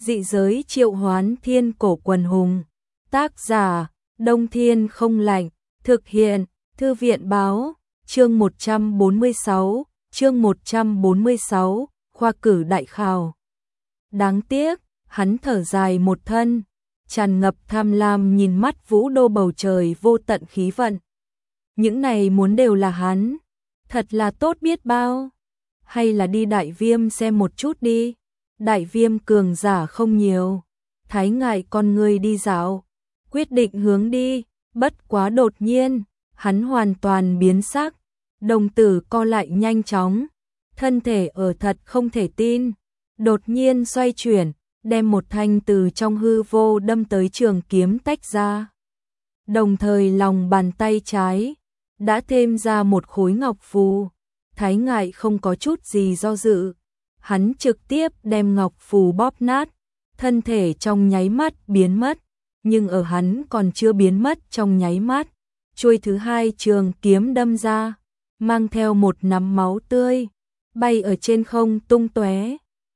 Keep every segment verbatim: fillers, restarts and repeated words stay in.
Dị giới triệu hoán thiên cổ quần hùng. Tác giả, Đông Thiên không lạnh. Thực hiện, Thư viện báo. Chương một trăm bốn mươi sáu, chương một trăm bốn mươi sáu, khoa cử đại khảo. Đáng tiếc, hắn thở dài một thân, tràn ngập tham lam nhìn mắt vũ đô bầu trời vô tận khí vận. Những này muốn đều là hắn, thật là tốt biết bao. Hay là đi Đại Viêm xem một chút đi. Đại Viêm cường giả không nhiều. Thái Ngại con người đi dạo, quyết định hướng đi, bất quá đột nhiên, hắn hoàn toàn biến sắc, đồng tử co lại nhanh chóng, thân thể ở thật không thể tin, đột nhiên xoay chuyển, đem một thanh từ trong hư vô đâm tới trường kiếm tách ra. Đồng thời lòng bàn tay trái đã thêm ra một khối ngọc phù. Thái Ngại không có chút gì do dự, hắn trực tiếp đem ngọc phù bóp nát, thân thể trong nháy mắt biến mất, nhưng ở hắn còn chưa biến mất trong nháy mắt, chuôi thứ hai trường kiếm đâm ra, mang theo một nắm máu tươi, bay ở trên không tung tóe.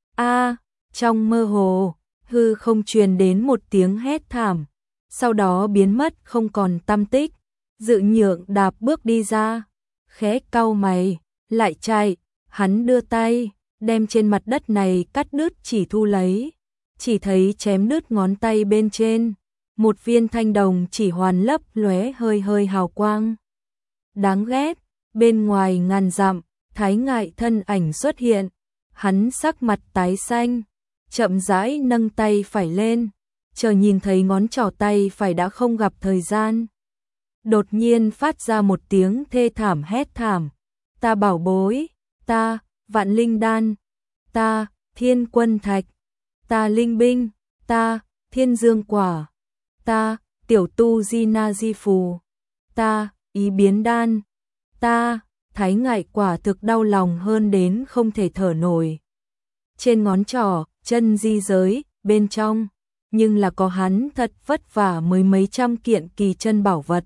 A, trong mơ hồ, hư không truyền đến một tiếng hét thảm, sau đó biến mất không còn tăm tích. Dự Nhượng đạp bước đi ra, khẽ cau mày, lại chạy, hắn đưa tay, đem trên mặt đất này cắt đứt chỉ thu lấy, chỉ thấy chém đứt ngón tay bên trên, một viên thanh đồng chỉ hoàn lấp lóe hơi hơi hào quang. Đáng ghét, bên ngoài ngàn dặm, Thái Ngại thân ảnh xuất hiện, hắn sắc mặt tái xanh, chậm rãi nâng tay phải lên, chờ nhìn thấy ngón trỏ tay phải đã không gặp thời gian. Đột nhiên phát ra một tiếng thê thảm hét thảm, ta bảo bối, ta, vạn linh đan, ta, thiên quân thạch, ta linh binh, ta, thiên dương quả, ta, tiểu tu di na di phù, ta, ý biến đan, ta. Thái Ngại quả thực đau lòng hơn đến không thể thở nổi. Trên ngón trỏ, chân di giới, bên trong, nhưng là có hắn thật vất vả mới mấy trăm kiện kỳ chân bảo vật.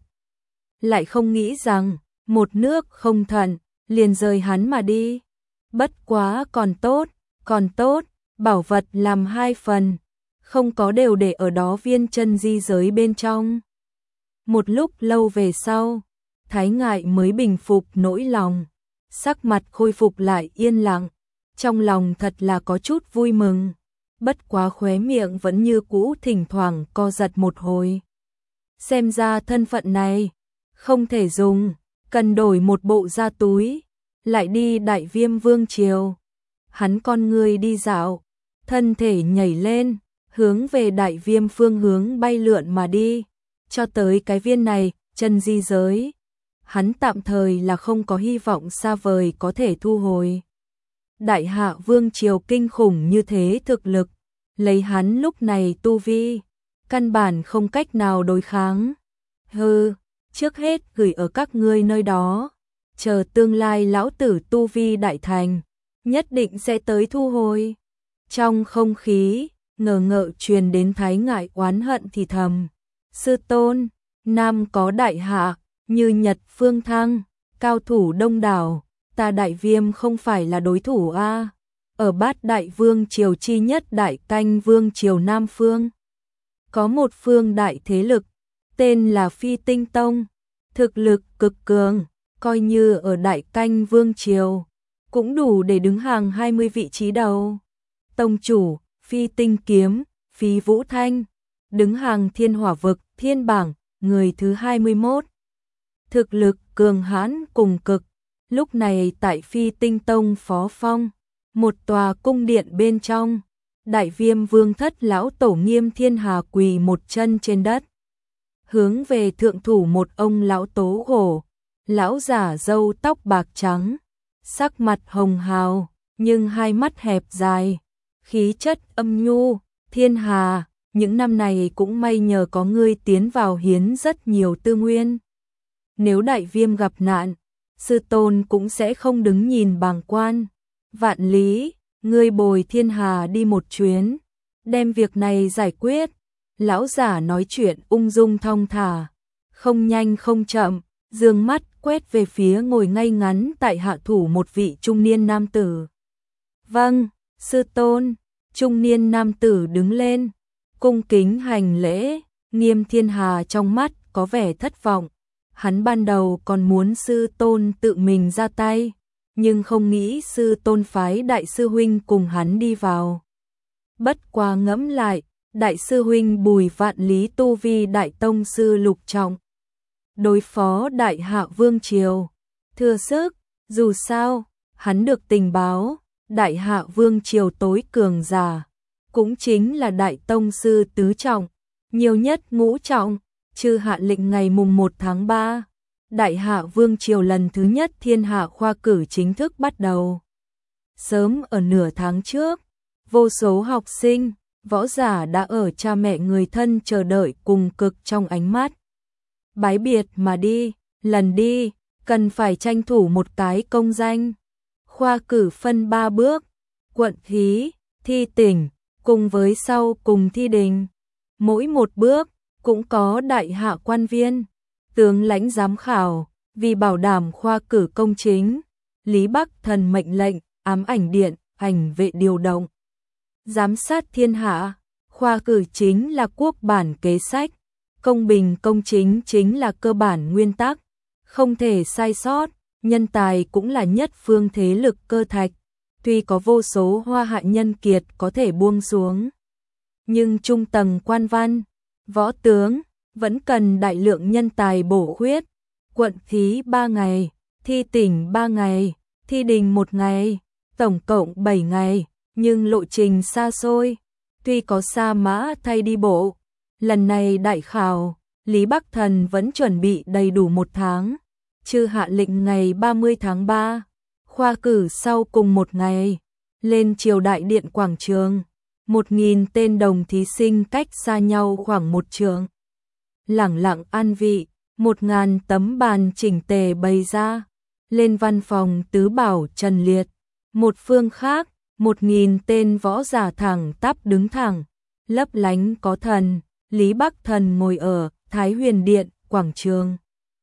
Lại không nghĩ rằng, một nước không thuận, liền rời hắn mà đi. Bất quá còn tốt, còn tốt, bảo vật làm hai phần, không có đều để ở đó viên chân di giới bên trong. Một lúc lâu về sau, Thái Ngại mới bình phục nỗi lòng, sắc mặt khôi phục lại yên lặng, trong lòng thật là có chút vui mừng, bất quá khóe miệng vẫn như cũ thỉnh thoảng co giật một hồi. Xem ra thân phận này không thể dùng, cần đổi một bộ da túi, lại đi Đại Viêm Vương triều. Hắn con người đi dạo, thân thể nhảy lên, hướng về Đại Viêm phương hướng bay lượn mà đi, cho tới cái viên này, chân di giới. Hắn tạm thời là không có hy vọng xa vời có thể thu hồi. Đại Hạ Vương triều kinh khủng như thế thực lực, lấy hắn lúc này tu vi, căn bản không cách nào đối kháng. Hừ, trước hết gửi ở các ngươi nơi đó, chờ tương lai lão tử tu vi đại thành, nhất định sẽ tới thu hồi. Trong không khí, ngờ ngợ truyền đến Thái Ngại oán hận thì thầm. Sư tôn, Nam có Đại Hạ, như Nhật Phương Thăng, cao thủ đông đảo, ta Đại Viêm không phải là đối thủ a. Ở Bát Đại Vương triều chi nhất Đại Canh Vương triều Nam Phương, có một phương đại thế lực, tên là Phi Tinh Tông, thực lực cực cường, coi như ở Đại Canh Vương triều, cũng đủ để đứng hàng hai mươi vị trí đầu. Tông chủ, Phi Tinh Kiếm, Phi Vũ Thanh, đứng hàng thiên hỏa vực, thiên bảng, người thứ hai mươi mốt. Thực lực cường hãn cùng cực, lúc này tại Phi Tinh Tông Phó Phong, một tòa cung điện bên trong, Đại Viêm Vương thất lão tổ Nghiêm Thiên Hà quỳ một chân trên đất, hướng về thượng thủ một ông lão tố gỗ, lão giả râu tóc bạc trắng, sắc mặt hồng hào, nhưng hai mắt hẹp dài, khí chất âm nhu. Thiên Hà, những năm này cũng may nhờ có ngươi tiến vào hiến rất nhiều tư nguyên. Nếu Đại Viêm gặp nạn, sư tôn cũng sẽ không đứng nhìn bàng quan. Vạn lý, ngươi bồi Thiên Hà đi một chuyến, đem việc này giải quyết. Lão giả nói chuyện ung dung thong thả, không nhanh không chậm, dương mắt quét về phía ngồi ngay ngắn tại hạ thủ một vị trung niên nam tử. Vâng, sư tôn. Trung niên nam tử đứng lên, cung kính hành lễ. Nghiêm Thiên Hà trong mắt có vẻ thất vọng. Hắn ban đầu còn muốn sư tôn tự mình ra tay, nhưng không nghĩ sư tôn phái đại sư huynh cùng hắn đi vào. Bất quá ngẫm lại, đại sư huynh Bùi Vạn Lý tu vi đại tông sư lục trọng, đối phó đại hạ vương triều thừa sức. Dù sao, hắn được tình báo, đại hạ vương triều tối cường giả cũng chính là đại tông sư tứ trọng, nhiều nhất ngũ trọng. Chư hạ lệnh ngày mùng một tháng ba, đại hạ vương triều lần thứ nhất thiên hạ khoa cử chính thức bắt đầu. Sớm ở nửa tháng trước, vô số học sinh, võ giả đã ở cha mẹ người thân chờ đợi cùng cực trong ánh mắt bái biệt mà đi. Lần đi, cần phải tranh thủ một cái công danh. Khoa cử phân ba bước: quận thí, thi tỉnh, cùng với sau cùng thi đình. Mỗi một bước cũng có đại hạ quan viên, tướng lãnh giám khảo. Vì bảo đảm khoa cử công chính, Lý Bắc Thần mệnh lệnh ám ảnh điện, ảnh vệ điều động, giám sát thiên hạ. Khoa cử chính là quốc bản kế sách, công bình công chính chính là cơ bản nguyên tắc, không thể sai sót. Nhân tài cũng là nhất phương thế lực cơ thạch, tuy có vô số hoa hạ nhân kiệt có thể buông xuống, nhưng trung tầng quan văn, võ tướng vẫn cần đại lượng nhân tài bổ khuyết. Quận thí ba ngày, thi tỉnh ba ngày, thi đình một ngày, tổng cộng bảy ngày, nhưng lộ trình xa xôi, tuy có sa mã thay đi bộ. Lần này đại khảo, Lý Bắc Thần vẫn chuẩn bị đầy đủ một tháng. Chư hạ lệnh ngày ba mươi tháng ba, khoa cử sau cùng một ngày, lên triều đại điện quảng trường. Một nghìn tên đồng thí sinh cách xa nhau khoảng một trượng, lẳng lặng an vị. Một ngàn tấm bàn chỉnh tề bày ra, lên văn phòng tứ bảo Trần Liệt. Một phương khác, một nghìn tên võ giả thẳng tắp đứng thẳng, lấp lánh có thần. Lý Bắc Thần ngồi ở Thái Huyền Điện, quảng trường.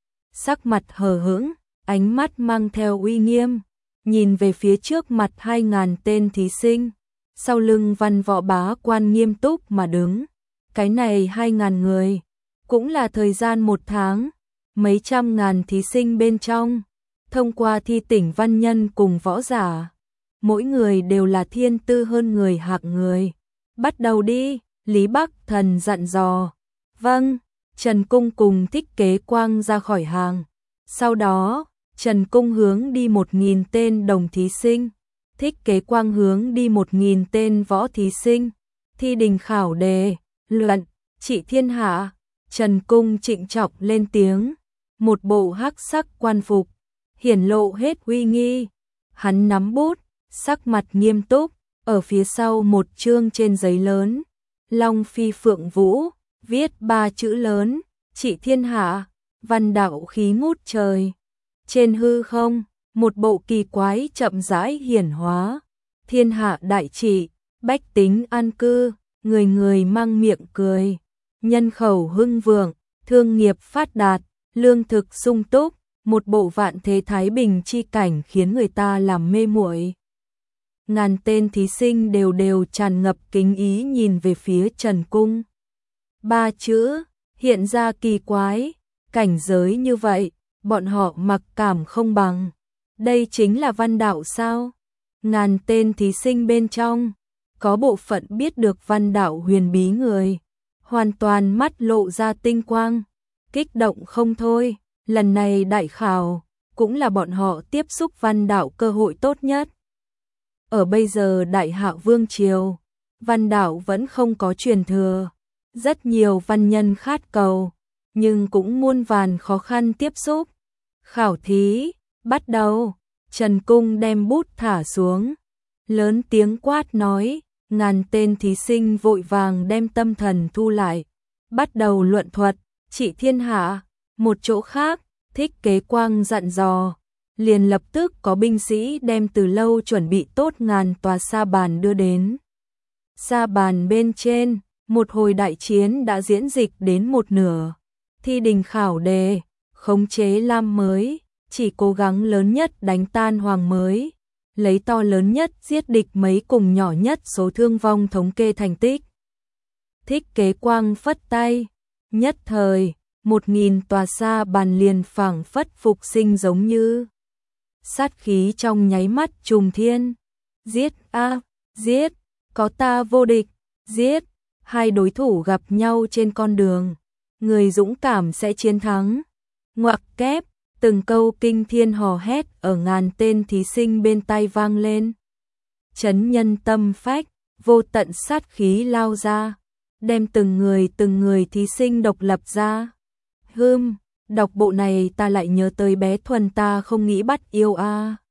Sắc mặt hờ hững, ánh mắt mang theo uy nghiêm, nhìn về phía trước mặt hai ngàn tên thí sinh. Sau lưng văn võ bá quan nghiêm túc mà đứng. Cái này hai ngàn người, cũng là thời gian một tháng, mấy trăm ngàn thí sinh bên trong, thông qua thi tỉnh văn nhân cùng võ giả. Mỗi người đều là thiên tư hơn người hạng người. Bắt đầu đi, Lý Bắc Thần dặn dò. Vâng, Trần Cung cùng Thích Kế Quang ra khỏi hàng. Sau đó, Trần Cung hướng đi một nghìn tên đồng thí sinh, Thích Kế Quang hướng đi một nghìn tên võ thí sinh. Thi đình khảo đề, luận, trị thiên hạ. Trần Cung trịnh trọng lên tiếng, một bộ hắc sắc quan phục, hiển lộ hết uy nghi. Hắn nắm bút, sắc mặt nghiêm túc, ở phía sau một chương trên giấy lớn, Long Phi Phượng Vũ, viết ba chữ lớn, trị thiên hạ. Văn đạo khí ngút trời. Trên hư không, một bộ kỳ quái chậm rãi hiển hóa, thiên hạ đại trị, bách tính an cư, người người mang miệng cười, nhân khẩu hưng vượng, thương nghiệp phát đạt, lương thực sung túc, một bộ vạn thế thái bình chi cảnh khiến người ta làm mê muội. Ngàn tên thí sinh đều đều tràn ngập kính ý nhìn về phía Trần Cung. Ba chữ hiện ra kỳ quái, cảnh giới như vậy, bọn họ mặc cảm không bằng. Đây chính là văn đạo sao? Ngàn tên thí sinh bên trong, có bộ phận biết được văn đạo huyền bí người, hoàn toàn mắt lộ ra tinh quang, kích động không thôi. Lần này đại khảo, cũng là bọn họ tiếp xúc văn đạo cơ hội tốt nhất. Ở bây giờ đại hạ vương triều, văn đạo vẫn không có truyền thừa, rất nhiều văn nhân khát cầu, nhưng cũng muôn vàn khó khăn tiếp xúc. Khảo thí, bắt đầu. Trần Cung đem bút thả xuống, lớn tiếng quát nói, ngàn tên thí sinh vội vàng đem tâm thần thu lại, bắt đầu luận thuật, trị thiên hạ. Một chỗ khác, Thích Kế Quang dặn dò, liền lập tức có binh sĩ đem từ lâu chuẩn bị tốt ngàn tòa sa bàn đưa đến. Sa bàn bên trên, một hồi đại chiến đã diễn dịch đến một nửa. Thi đình khảo đề, khống chế Lam mới, chỉ cố gắng lớn nhất đánh tan Hoàng mới. lấy to lớn nhất giết địch mấy cùng nhỏ nhất số thương vong thống kê thành tích. Thích Kế Quang phất tay, nhất thời, một nghìn tòa sa bàn liền phảng phất phục sinh giống như sát khí trong nháy mắt trùng thiên. Giết a, giết, có ta vô địch, giết, hai đối thủ gặp nhau trên con đường, người dũng cảm sẽ chiến thắng. Ngoặc kép, từng câu kinh thiên hò hét ở ngàn tên thí sinh bên tai vang lên. Chấn nhân tâm phách, vô tận sát khí lao ra, đem từng người từng người thí sinh độc lập ra. Hừm, đọc bộ này ta lại nhớ tới bé Thuần ta không nghĩ bắt yêu a.